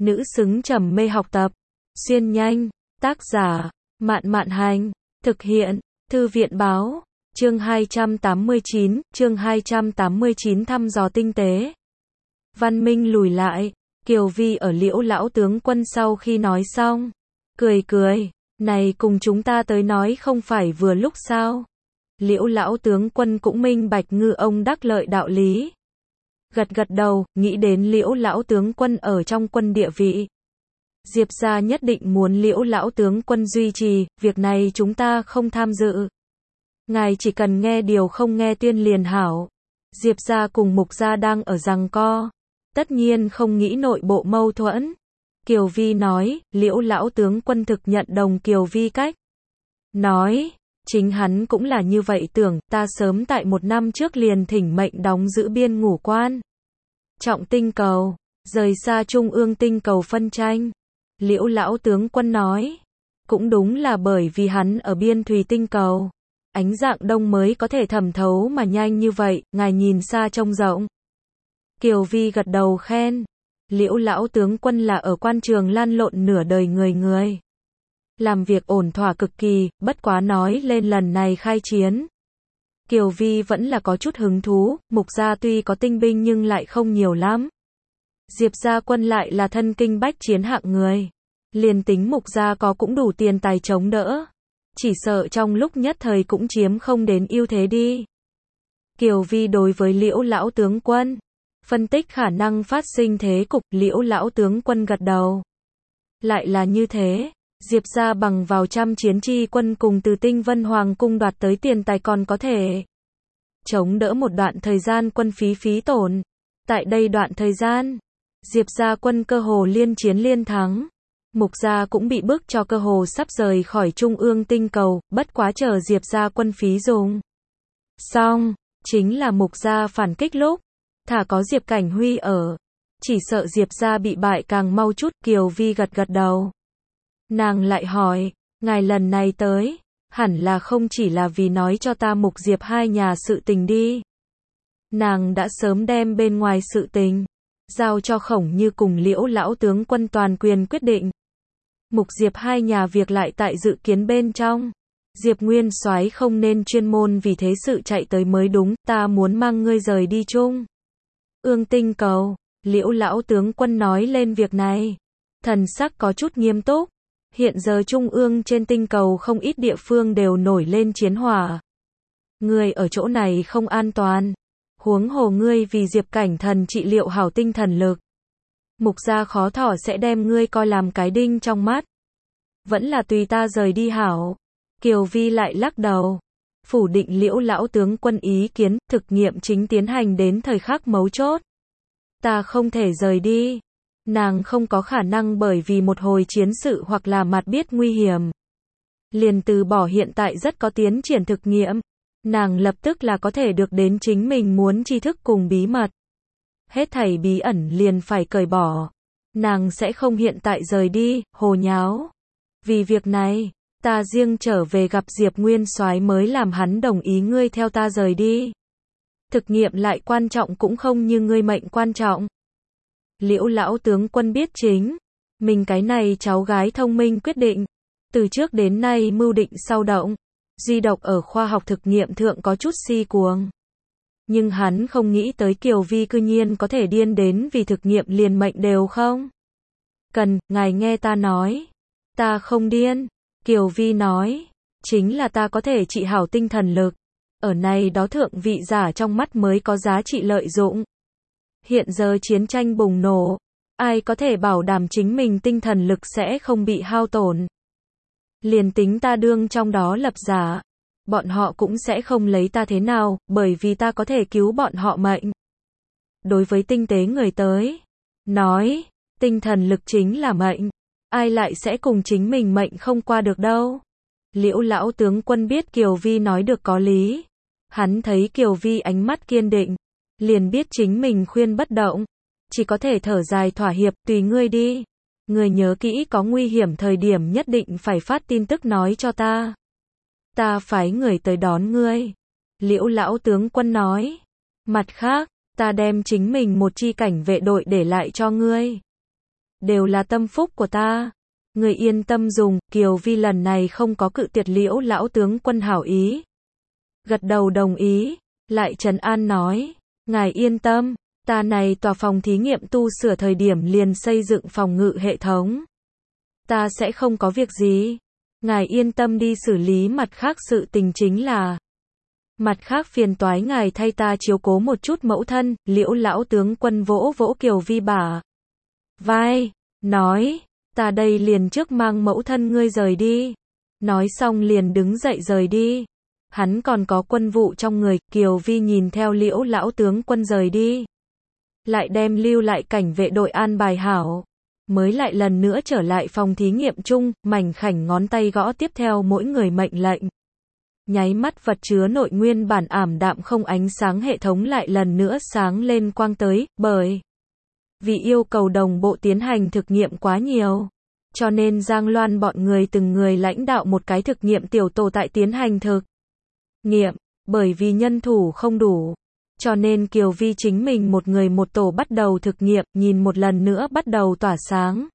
nữ xứng trầm mê học tập. Xuyên nhanh, tác giả, Mạn Mạn Hành, thực hiện, Thư viện Báo, chương 289 thăm dò tinh tế. Văn Minh lùi lại, Kiều Vi ở Liễu lão tướng quân sau khi nói xong, cười, này cùng chúng ta tới nói không phải vừa lúc sao? Liễu lão tướng quân cũng minh bạch ngư ông đắc lợi đạo lý. Gật đầu, nghĩ đến Liễu lão tướng quân ở trong quân địa vị. Diệp gia nhất định muốn Liễu lão tướng quân duy trì, việc này chúng ta không tham dự. Ngài chỉ cần nghe điều không nghe tuyên liền hảo. Diệp gia cùng Mục gia đang ở giằng co, tất nhiên không nghĩ nội bộ mâu thuẫn. Kiều Vi nói, Liễu lão tướng quân thực nhận đồng Kiều Vi cách nói, chính hắn cũng là như vậy tưởng, ta sớm tại 1 năm trước liền thỉnh mệnh đóng giữ biên ngũ quan. Trọng tinh cầu, rời xa trung ương tinh cầu phân tranh. Liễu lão tướng quân nói, cũng đúng là bởi vì hắn ở biên thùy tinh cầu, ánh dạng đông mới có thể thẩm thấu mà nhanh như vậy, ngài nhìn xa trông rộng. Kiều Vi gật đầu khen, Liễu lão tướng quân là ở quan trường lăn lộn nửa đời người. Làm việc ổn thỏa cực kỳ, bất quá nói lên lần này khai chiến. Kiều Vi vẫn là có chút hứng thú, Mục gia tuy có tinh binh nhưng lại không nhiều lắm. Diệp gia quân lại là thân kinh bách chiến hạng người. Liền tính Mục gia có cũng đủ tiền tài chống đỡ. Chỉ sợ trong lúc nhất thời cũng chiếm không đến ưu thế đi. Kiều Vi đối với Liễu lão tướng quân phân tích khả năng phát sinh thế cục, Liễu lão tướng quân gật đầu. Lại là như thế, Diệp gia bằng vào trăm chiến chi quân cùng từ Tinh Vân Hoàng cung đoạt tới tiền tài còn có thể chống đỡ một đoạn thời gian quân phí tổn. Tại đây đoạn thời gian, Diệp gia quân cơ hồ liên chiến liên thắng. Mục gia cũng bị bức cho cơ hồ sắp rời khỏi trung ương tinh cầu, bất quá chờ Diệp gia quân phí dùng xong, chính là Mục gia phản kích lúc, thả có Diệp Cảnh Huy ở, chỉ sợ Diệp gia bị bại càng mau chút. Kiều Vi gật đầu. Nàng lại hỏi, ngài lần này tới, hẳn là không chỉ là vì nói cho ta Mục Diệp hai nhà sự tình đi. Nàng đã sớm đem bên ngoài sự tình giao cho Khổng Như cùng Liễu lão tướng quân toàn quyền quyết định. Mục Diệp hai nhà việc lại tại dự kiến bên trong. Diệp Nguyên Soái không nên chuyên môn vì thế sự chạy tới mới đúng, ta muốn mang ngươi rời đi chung ương tinh cầu. Liễu lão tướng quân nói lên việc này, thần sắc có chút nghiêm túc. Hiện giờ trung ương trên tinh cầu không ít địa phương đều nổi lên chiến hỏa. Ngươi ở chỗ này không an toàn. Huống hồ ngươi vì Diệp Cảnh Thần trị liệu hảo tinh thần lực. Mục gia khó thỏ sẽ đem ngươi coi làm cái đinh trong mắt. Vẫn là tùy ta rời đi hảo. Kiều Vi lại lắc đầu, phủ định Liễu lão tướng quân ý kiến, thực nghiệm chính tiến hành đến thời khắc mấu chốt. Ta không thể rời đi. Nàng không có khả năng bởi vì một hồi chiến sự hoặc là mặt biết nguy hiểm, liền từ bỏ hiện tại rất có tiến triển thực nghiệm. Nàng lập tức là có thể được đến chính mình muốn tri thức cùng bí mật. Hết thảy bí ẩn liền phải cởi bỏ. Nàng sẽ không hiện tại rời đi, hồ nháo. Vì việc này, ta riêng trở về gặp Diệp Nguyên Soái mới làm hắn đồng ý ngươi theo ta rời đi. Thực nghiệm lại quan trọng cũng không như ngươi mệnh quan trọng. Liễu lão tướng quân biết chính mình cái này cháu gái thông minh quyết định, từ trước đến nay mưu định sau động, duy độc ở khoa học thực nghiệm thượng có chút si cuồng. Nhưng hắn không nghĩ tới Kiều Vi cư nhiên có thể điên đến vì thực nghiệm liền mệnh đều không cần. Ngài nghe ta nói, ta không điên. Kiều Vi nói, chính là ta có thể trị hảo tinh thần lực, ở này đó thượng vị giả trong mắt mới có giá trị lợi dụng. Hiện giờ chiến tranh bùng nổ, ai có thể bảo đảm chính mình tinh thần lực sẽ không bị hao tổn. Liền tính ta đương trong đó lập giả, bọn họ cũng sẽ không lấy ta thế nào, bởi vì ta có thể cứu bọn họ mệnh. Đối với tinh tế người tới nói, tinh thần lực chính là mệnh, ai lại sẽ cùng chính mình mệnh không qua được đâu. Liễu lão tướng quân biết Kiều Vi nói được có lý. Hắn thấy Kiều Vi ánh mắt kiên định, liền biết chính mình khuyên bất động, chỉ có thể thở dài thỏa hiệp, tùy ngươi đi. Ngươi nhớ kỹ có nguy hiểm thời điểm nhất định phải phát tin tức nói cho ta. Ta phái người tới đón ngươi. Liễu lão tướng quân nói. Mặt khác, ta đem chính mình một chi cảnh vệ đội để lại cho ngươi. đều là tâm phúc của ta. Người yên tâm dùng, Kiều Vi lần này không có cự tuyệt Liễu lão tướng quân hảo ý. Gật đầu đồng ý, lại trấn an nói, ngài yên tâm, ta này tòa phòng thí nghiệm tu sửa thời điểm liền xây dựng phòng ngự hệ thống. Ta sẽ không có việc gì. Ngài yên tâm đi xử lý mặt khác sự tình chính là. Mặt khác phiền toái ngài thay ta chiếu cố một chút mẫu thân, Liễu lão tướng quân vỗ vỗ Kiều Vi bả vai, nói, ta đây liền trước mang mẫu thân ngươi rời đi. Nói xong liền đứng dậy rời đi. Hắn còn có quân vụ trong người, Kiều Vi nhìn theo Liễu lão tướng quân rời đi. Lại đem lưu lại cảnh vệ đội an bài hảo. Mới lại lần nữa trở lại phòng thí nghiệm chung, mảnh khảnh ngón tay gõ tiếp theo mỗi người mệnh lệnh. Nháy mắt vật chứa nội nguyên bản ảm đạm không ánh sáng hệ thống lại lần nữa sáng lên quang tới, bởi vì yêu cầu đồng bộ tiến hành thực nghiệm quá nhiều. Cho nên Giang Loan bọn người từng người lãnh đạo một cái thực nghiệm tiểu tổ tại tiến hành thực nghiệm, bởi vì nhân thủ không đủ. Cho nên Kiều Vi chính mình một người một tổ bắt đầu thực nghiệm, nhìn một lần nữa bắt đầu tỏa sáng.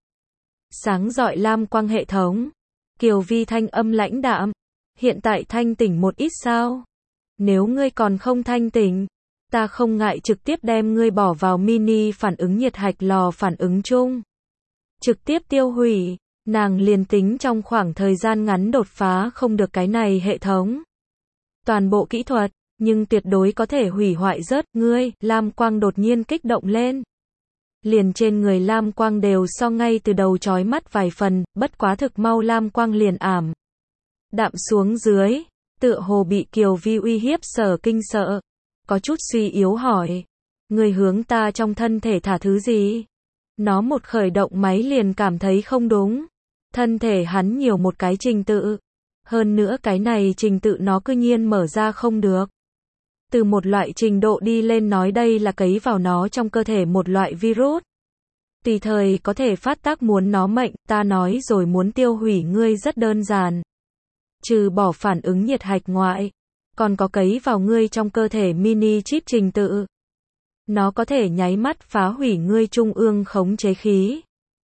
Sáng rọi lam quang hệ thống. Kiều Vi thanh âm lãnh đạm. Hiện tại thanh tỉnh một ít sao? Nếu ngươi còn không thanh tỉnh, ta không ngại trực tiếp đem ngươi bỏ vào mini phản ứng nhiệt hạch lò phản ứng chung. Trực tiếp tiêu hủy, nàng liền tính trong khoảng thời gian ngắn đột phá không được cái này hệ thống. Toàn bộ kỹ thuật, nhưng tuyệt đối có thể hủy hoại rớt, ngươi, lam quang đột nhiên kích động lên. Liền trên người lam quang đều so ngay từ đầu chói mắt vài phần, bất quá thực mau lam quang liền ảm đạm xuống dưới, tựa hồ bị Kiều Vi uy hiếp sở kinh sợ, có chút suy yếu hỏi, người hướng ta trong thân thể thả thứ gì? Nó một khởi động máy liền cảm thấy không đúng, thân thể hắn nhiều một cái trình tự, hơn nữa cái này trình tự nó cư nhiên mở ra không được. Từ một loại trình độ đi lên nói đây là cấy vào nó trong cơ thể một loại virus. Tùy thời có thể phát tác muốn nó mệnh, ta nói rồi muốn tiêu hủy ngươi rất đơn giản. Trừ bỏ phản ứng nhiệt hạch ngoại, còn có cấy vào ngươi trong cơ thể mini chip trình tự. Nó có thể nháy mắt phá hủy ngươi trung ương khống chế khí.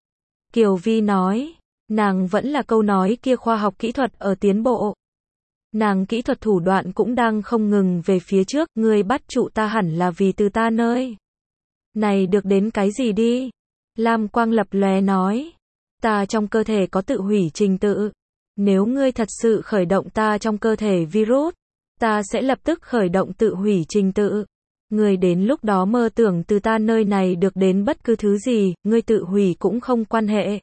Kiều Vi nói, nàng vẫn là câu nói kia khoa học kỹ thuật ở tiến bộ. Nàng kỹ thuật thủ đoạn cũng đang không ngừng về phía trước, ngươi bắt trụ ta hẳn là vì từ ta nơi này được đến cái gì đi. Lam quang lập lòe nói, ta trong cơ thể có tự hủy trình tự. Nếu ngươi thật sự khởi động ta trong cơ thể virus, ta sẽ lập tức khởi động tự hủy trình tự. Ngươi đến lúc đó mơ tưởng từ ta nơi này được đến bất cứ thứ gì, ngươi tự hủy cũng không quan hệ.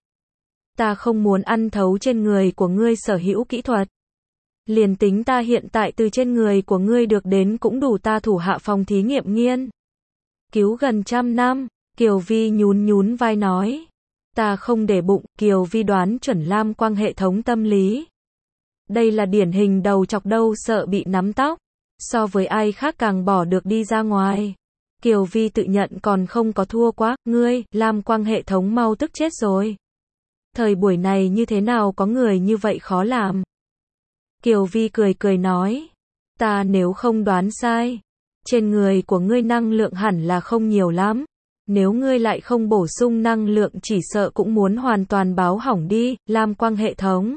Ta không muốn ăn thấu trên người của ngươi sở hữu kỹ thuật. Liền tính ta hiện tại từ trên người của ngươi được đến cũng đủ ta thủ hạ phòng thí nghiệm nghiên cứu gần 100 năm, Kiều Vi nhún vai nói. Ta không để bụng, Kiều Vi đoán chuẩn lam quang hệ thống tâm lý. Đây là điển hình đầu chọc đâu sợ bị nắm tóc, so với ai khác càng bỏ được đi ra ngoài. Kiều Vi tự nhận còn không có thua quá, ngươi, lam quang hệ thống mau tức chết rồi. Thời buổi này như thế nào có người như vậy khó làm. Kiều Vi cười nói, ta nếu không đoán sai, trên người của ngươi năng lượng hẳn là không nhiều lắm. Nếu ngươi lại không bổ sung năng lượng chỉ sợ cũng muốn hoàn toàn báo hỏng đi, lam quang hệ thống.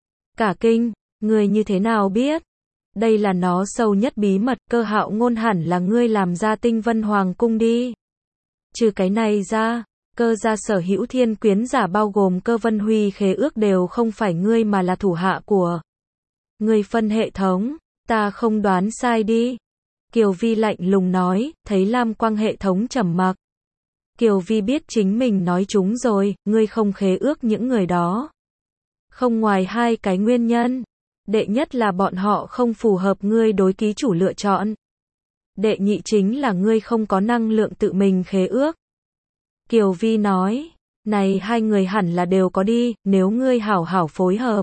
Cả kinh, ngươi như thế nào biết? Đây là nó sâu nhất bí mật, Cơ Hạo Ngôn hẳn là ngươi làm ra Tinh Vân Hoàng cung đi. Trừ cái này ra, Cơ gia sở hữu thiên quyến giả bao gồm Cơ Vân Huy khế ước đều không phải ngươi mà là thủ hạ của ngươi phân hệ thống, ta không đoán sai đi. Kiều Vi lạnh lùng nói, thấy lam quang hệ thống trầm mặc. Kiều Vi biết chính mình nói trúng rồi, ngươi không khế ước những người đó. Không ngoài hai cái nguyên nhân. Đệ nhất là bọn họ không phù hợp ngươi đối ký chủ lựa chọn. Đệ nhị chính là ngươi không có năng lượng tự mình khế ước. Kiều Vi nói, này hai người hẳn là đều có đi, nếu ngươi hảo hảo phối hợp.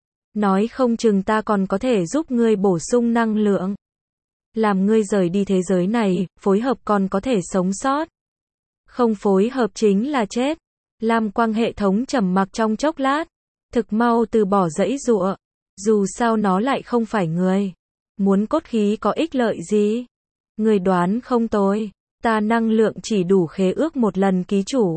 Nói không chừng ta còn có thể giúp ngươi bổ sung năng lượng. Làm ngươi rời đi thế giới này, phối hợp còn có thể sống sót. Không phối hợp chính là chết. Lam quang hệ thống trầm mặc trong chốc lát. Thực mau từ bỏ giãy giụa. Dù sao nó lại không phải người. Muốn cốt khí có ích lợi gì? Người đoán không tồi. Ta năng lượng chỉ đủ khế ước một lần ký chủ.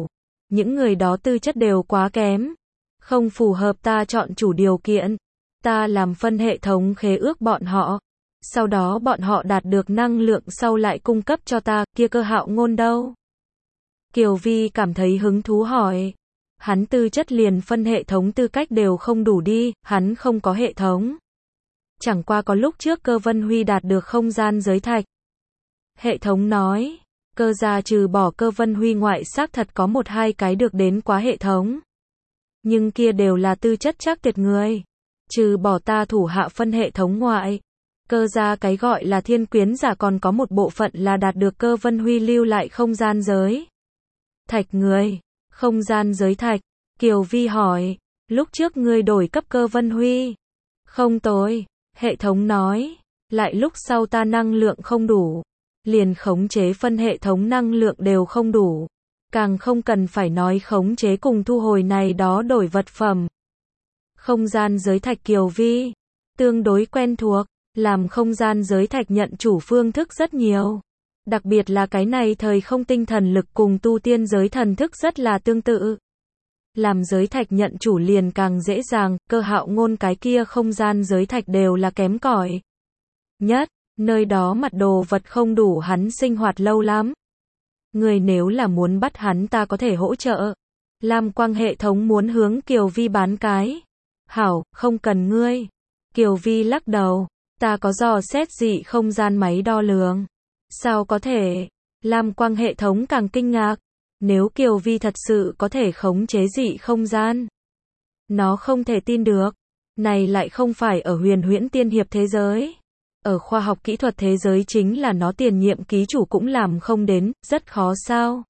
những người đó tư chất đều quá kém, không phù hợp ta chọn chủ điều kiện. Ta làm phân hệ thống khế ước bọn họ, sau đó bọn họ đạt được năng lượng sau lại cung cấp cho ta, kia Cơ Hạo Ngôn đâu? Kiều Vi cảm thấy hứng thú hỏi. Hắn tư chất liền phân hệ thống tư cách đều không đủ đi, hắn không có hệ thống. Chẳng qua có lúc trước Cơ Vân Huy đạt được không gian giới thạch. Hệ thống nói, Cơ gia trừ bỏ Cơ Vân Huy ngoại xác thật có 1-2 cái được đến quá hệ thống. Nhưng kia đều là tư chất chắc tuyệt người. Trừ bỏ ta thủ hạ phân hệ thống ngoại. Cơ gia cái gọi là thiên quyến giả còn có một bộ phận là đạt được Cơ Vân Huy lưu lại không gian giới thạch người. Không gian giới thạch. Kiều Vi hỏi, lúc trước ngươi đổi cấp Cơ Vân Huy. Không tồi, hệ thống nói, lại lúc sau ta năng lượng không đủ. Liền khống chế phân hệ thống năng lượng đều không đủ. Càng không cần phải nói khống chế cùng thu hồi này đó đổi vật phẩm. Không gian giới thạch Kiều Vi tương đối quen thuộc, làm không gian giới thạch nhận chủ phương thức rất nhiều. Đặc biệt là cái này thời không tinh thần lực cùng tu tiên giới thần thức rất là tương tự. Làm giới thạch nhận chủ liền càng dễ dàng, Cơ Hạo Ngôn cái kia không gian giới thạch đều là kém cỏi nhất, nơi đó mặt đồ vật không đủ hắn sinh hoạt lâu lắm. Người nếu là muốn bắt hắn ta có thể hỗ trợ. Lam Quang hệ thống muốn hướng Kiều Vi bán cái. Hảo, không cần ngươi. Kiều Vi lắc đầu, ta có dò xét dị không gian máy đo lường. Sao có thể? Lam Quang hệ thống càng kinh ngạc. Nếu Kiều Vi thật sự có thể khống chế dị không gian, nó không thể tin được. Này lại không phải ở huyền huyễn tiên hiệp thế giới. Ở khoa học kỹ thuật thế giới chính là nó tiền nhiệm ký chủ cũng làm không đến, rất khó sao.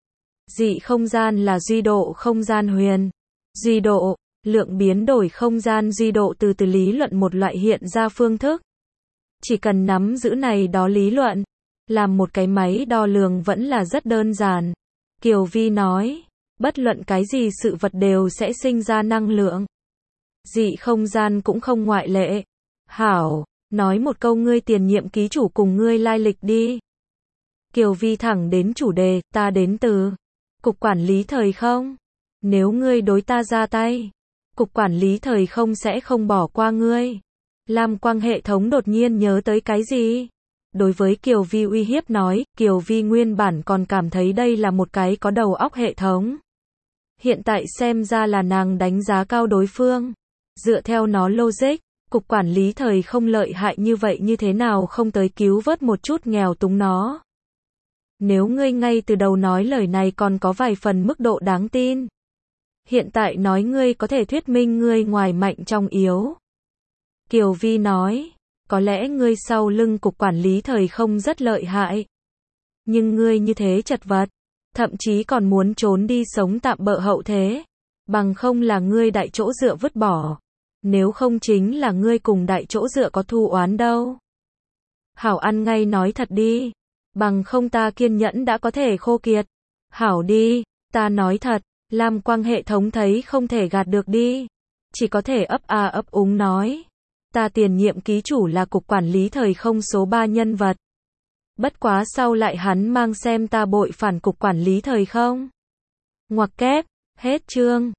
Dị không gian là duy độ không gian huyền. Duy độ, lượng biến đổi không gian duy độ từ lý luận một loại hiện ra phương thức. Chỉ cần nắm giữ này đó lý luận, làm một cái máy đo lường vẫn là rất đơn giản. Kiều Vi nói, bất luận cái gì sự vật đều sẽ sinh ra năng lượng. Dị không gian cũng không ngoại lệ. Hảo, nói một câu ngươi tiền nhiệm ký chủ cùng ngươi lai lịch đi. Kiều Vi thẳng đến chủ đề, ta đến từ Cục Quản lý Thời Không. Nếu ngươi đối ta ra tay, Cục Quản lý Thời Không sẽ không bỏ qua ngươi. Lam Quang hệ thống đột nhiên nhớ tới cái gì? Đối với Kiều Vi uy hiếp nói, Kiều Vi nguyên bản còn cảm thấy đây là một cái có đầu óc hệ thống. Hiện tại xem ra là nàng đánh giá cao đối phương. Dựa theo nó logic, Cục Quản lý Thời Không lợi hại như vậy như thế nào không tới cứu vớt một chút nghèo túng nó. Nếu ngươi ngay từ đầu nói lời này còn có vài phần mức độ đáng tin. Hiện tại nói ngươi có thể thuyết minh ngươi ngoài mạnh trong yếu. Kiều Vi nói, có lẽ ngươi sau lưng Cục Quản lý Thời Không rất lợi hại. Nhưng ngươi như thế chật vật, thậm chí còn muốn trốn đi sống tạm bợ hậu thế. Bằng không là ngươi đại chỗ dựa vứt bỏ. Nếu không chính là ngươi cùng đại chỗ dựa có thù oán đâu. Hảo ăn ngay nói thật đi. Bằng không ta kiên nhẫn đã có thể khô kiệt. Hảo đi, ta nói thật. Lam Quang hệ thống thấy không thể gạt được đi. Chỉ có thể ấp a ấp úng nói. Ta tiền nhiệm ký chủ là Cục Quản lý Thời Không số 3 nhân vật. Bất quá sau lại hắn mang xem ta bội phản Cục Quản lý Thời Không. Ngoặc kép, hết chương.